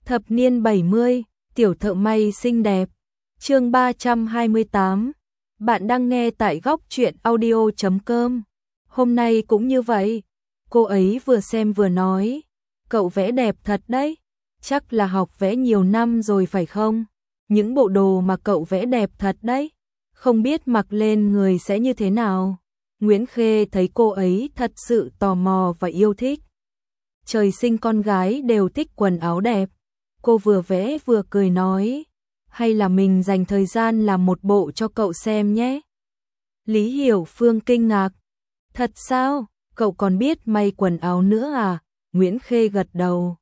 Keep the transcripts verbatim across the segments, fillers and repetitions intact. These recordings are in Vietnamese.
Thập niên bảy mươi, tiểu thợ may xinh đẹp. Chương ba trăm hai mươi tám. Bạn đang nghe tại góc truyện audio chấm com. Hôm nay cũng như vậy. Cô ấy vừa xem vừa nói, cậu vẽ đẹp thật đấy. Chắc là học vẽ nhiều năm rồi phải không? Những bộ đồ mà cậu vẽ đẹp thật đấy. Không biết mặc lên người sẽ như thế nào. Nguyễn Khê thấy cô ấy thật sự tò mò và yêu thích. Trời sinh con gái đều thích quần áo đẹp. Cô vừa vẽ vừa cười nói, hay là mình dành thời gian làm một bộ cho cậu xem nhé. Lý Hiểu Phương kinh ngạc, thật sao, cậu còn biết may quần áo nữa à? Nguyễn Khê gật đầu.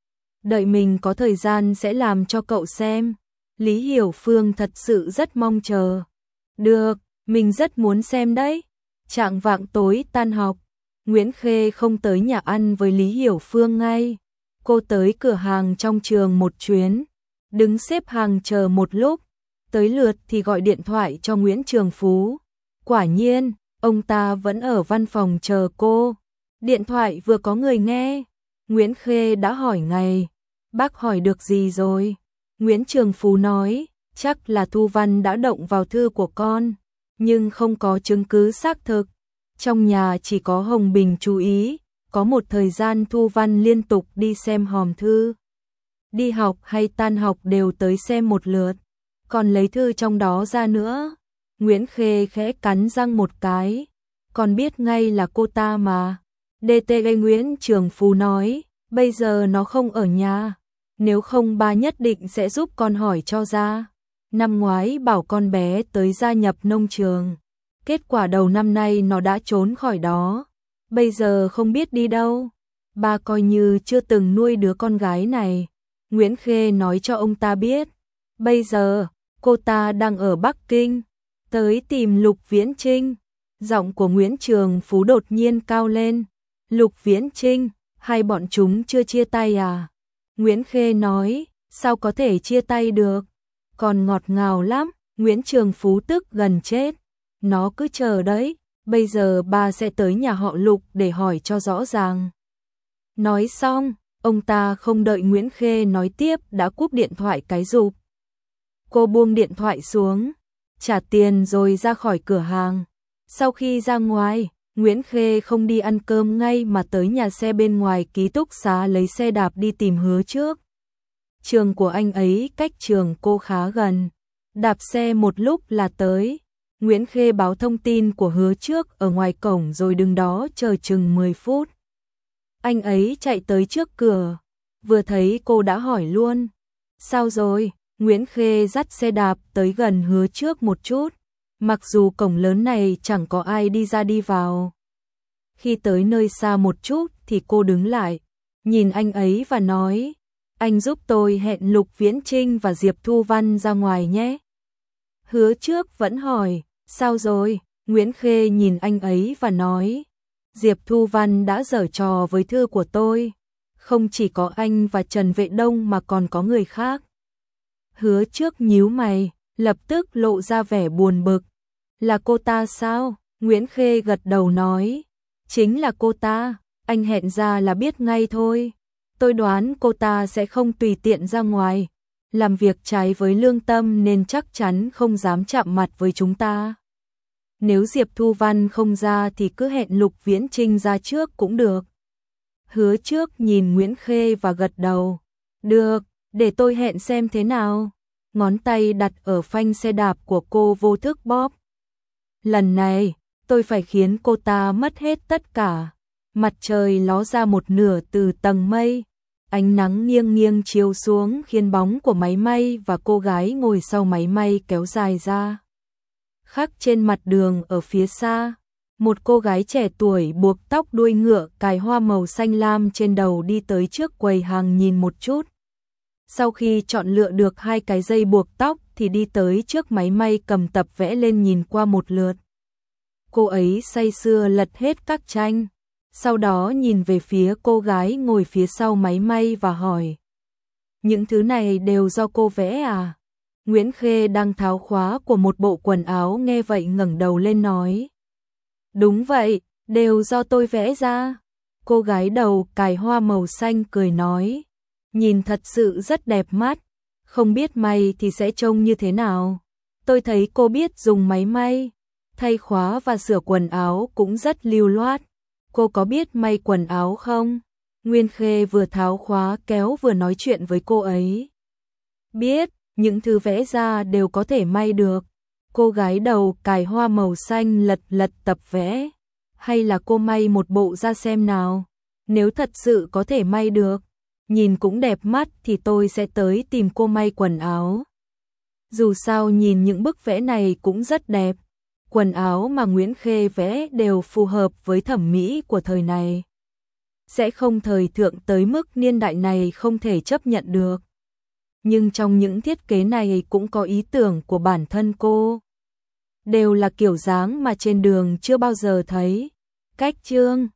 Đợi mình có thời gian sẽ làm cho cậu xem. Lý Hiểu Phương thật sự rất mong chờ. Được, mình rất muốn xem đấy. Chạng vạng tối tan học, Nguyễn Khê không tới nhà ăn với Lý Hiểu Phương ngay. Cô tới cửa hàng trong trường một chuyến, đứng xếp hàng chờ một lúc, tới lượt thì gọi điện thoại cho Nguyễn Trường Phú. Quả nhiên, ông ta vẫn ở văn phòng chờ cô. Điện thoại vừa có người nghe, Nguyễn Khê đã hỏi ngay, bác hỏi được gì rồi? Nguyễn Trường Phú nói, chắc là Thu Văn đã động vào thư của con, nhưng không có chứng cứ xác thực. Trong nhà chỉ có Hồng Bình chú ý, có một thời gian Thu Văn liên tục đi xem hòm thư. Đi học hay tan học đều tới xem một lượt, còn lấy thư trong đó ra nữa. Nguyễn Khê khẽ cắn răng một cái, còn biết ngay là cô ta mà. đê tê lê Nguyễn Trường Phú nói, bây giờ nó không ở nhà, nếu không ba nhất định sẽ giúp con hỏi cho ra. Năm ngoái bảo con bé tới gia nhập nông trường, kết quả đầu năm nay nó đã trốn khỏi đó, bây giờ không biết đi đâu. Ba coi như chưa từng nuôi đứa con gái này. Nguyễn Khê nói cho ông ta biết, bây giờ cô ta đang ở Bắc Kinh, tới tìm Lục Viễn Trinh. Giọng của Nguyễn Trường Phú đột nhiên cao lên. Lục Viễn Trinh, hai bọn chúng chưa chia tay à? Nguyễn Khê nói, sao có thể chia tay được, còn ngọt ngào lắm. Nguyễn Trường Phú tức gần chết, nó cứ chờ đấy, bây giờ ba sẽ tới nhà họ Lục để hỏi cho rõ ràng. Nói xong, ông ta không đợi Nguyễn Khê nói tiếp đã cúp điện thoại cái rụp. Cô buông điện thoại xuống, trả tiền rồi ra khỏi cửa hàng. Sau khi ra ngoài, Nguyễn Khê không đi ăn cơm ngay mà tới nhà xe bên ngoài ký túc xá lấy xe đạp đi tìm Hứa Trước. Trường của anh ấy cách trường cô khá gần, đạp xe một lúc là tới. Nguyễn Khê báo thông tin của Hứa Trước ở ngoài cổng rồi đứng đó chờ chừng mười phút. Anh ấy chạy tới trước cửa, vừa thấy cô đã hỏi luôn, sao rồi? Nguyễn Khê dắt xe đạp tới gần Hứa Trước một chút, mặc dù cổng lớn này chẳng có ai đi ra đi vào. Khi tới nơi xa một chút thì cô đứng lại, nhìn anh ấy và nói, anh giúp tôi hẹn Lục Viễn Trinh và Diệp Thu Văn ra ngoài nhé. Hứa Trước vẫn hỏi, sao rồi? Nguyễn Khê nhìn anh ấy và nói, Diệp Thu Văn đã giở trò với thư của tôi, không chỉ có anh và Trần Vệ Đông mà còn có người khác. Hứa Trước nhíu mày, lập tức lộ ra vẻ buồn bực. Là cô ta sao? Nguyễn Khê gật đầu nói, chính là cô ta, anh hẹn ra là biết ngay thôi. Tôi đoán cô ta sẽ không tùy tiện ra ngoài, làm việc trái với lương tâm nên chắc chắn không dám chạm mặt với chúng ta. Nếu Diệp Thu Văn không ra thì cứ hẹn Lục Viễn Trinh ra trước cũng được. Hứa Trước nhìn Nguyễn Khê và gật đầu. Được, để tôi hẹn xem thế nào. Ngón tay đặt ở phanh xe đạp của cô vô thức bóp. Lần này, tôi phải khiến cô ta mất hết tất cả. Mặt trời ló ra một nửa từ tầng mây. Ánh nắng nghiêng nghiêng chiếu xuống khiến bóng của máy may và cô gái ngồi sau máy may kéo dài ra. Khắc trên mặt đường ở phía xa, một cô gái trẻ tuổi buộc tóc đuôi ngựa cài hoa màu xanh lam trên đầu đi tới trước quầy hàng nhìn một chút. Sau khi chọn lựa được hai cái dây buộc tóc thì đi tới trước máy may cầm tập vẽ lên nhìn qua một lượt. Cô ấy say sưa lật hết các tranh, sau đó nhìn về phía cô gái ngồi phía sau máy may và hỏi, những thứ này đều do cô vẽ à? Nguyễn Khê đang tháo khóa của một bộ quần áo nghe vậy ngẩng đầu lên nói, đúng vậy, đều do tôi vẽ ra. Cô gái đầu cài hoa màu xanh cười nói, nhìn thật sự rất đẹp mắt, không biết may thì sẽ trông như thế nào. Tôi thấy cô biết dùng máy may, thay khóa và sửa quần áo cũng rất lưu loát. Cô có biết may quần áo không? Nguyên Khê vừa tháo khóa kéo vừa nói chuyện với cô ấy. Biết, những thứ vẽ ra đều có thể may được. Cô gái đầu cài hoa màu xanh lật lật tập vẽ. Hay là cô may một bộ ra xem nào? Nếu thật sự có thể may được, nhìn cũng đẹp mắt thì tôi sẽ tới tìm cô may quần áo. Dù sao nhìn những bức vẽ này cũng rất đẹp. Quần áo mà Nguyễn Khê vẽ đều phù hợp với thẩm mỹ của thời này. Sẽ không thời thượng tới mức niên đại này không thể chấp nhận được. Nhưng trong những thiết kế này cũng có ý tưởng của bản thân cô. Đều là kiểu dáng mà trên đường chưa bao giờ thấy. Cách chương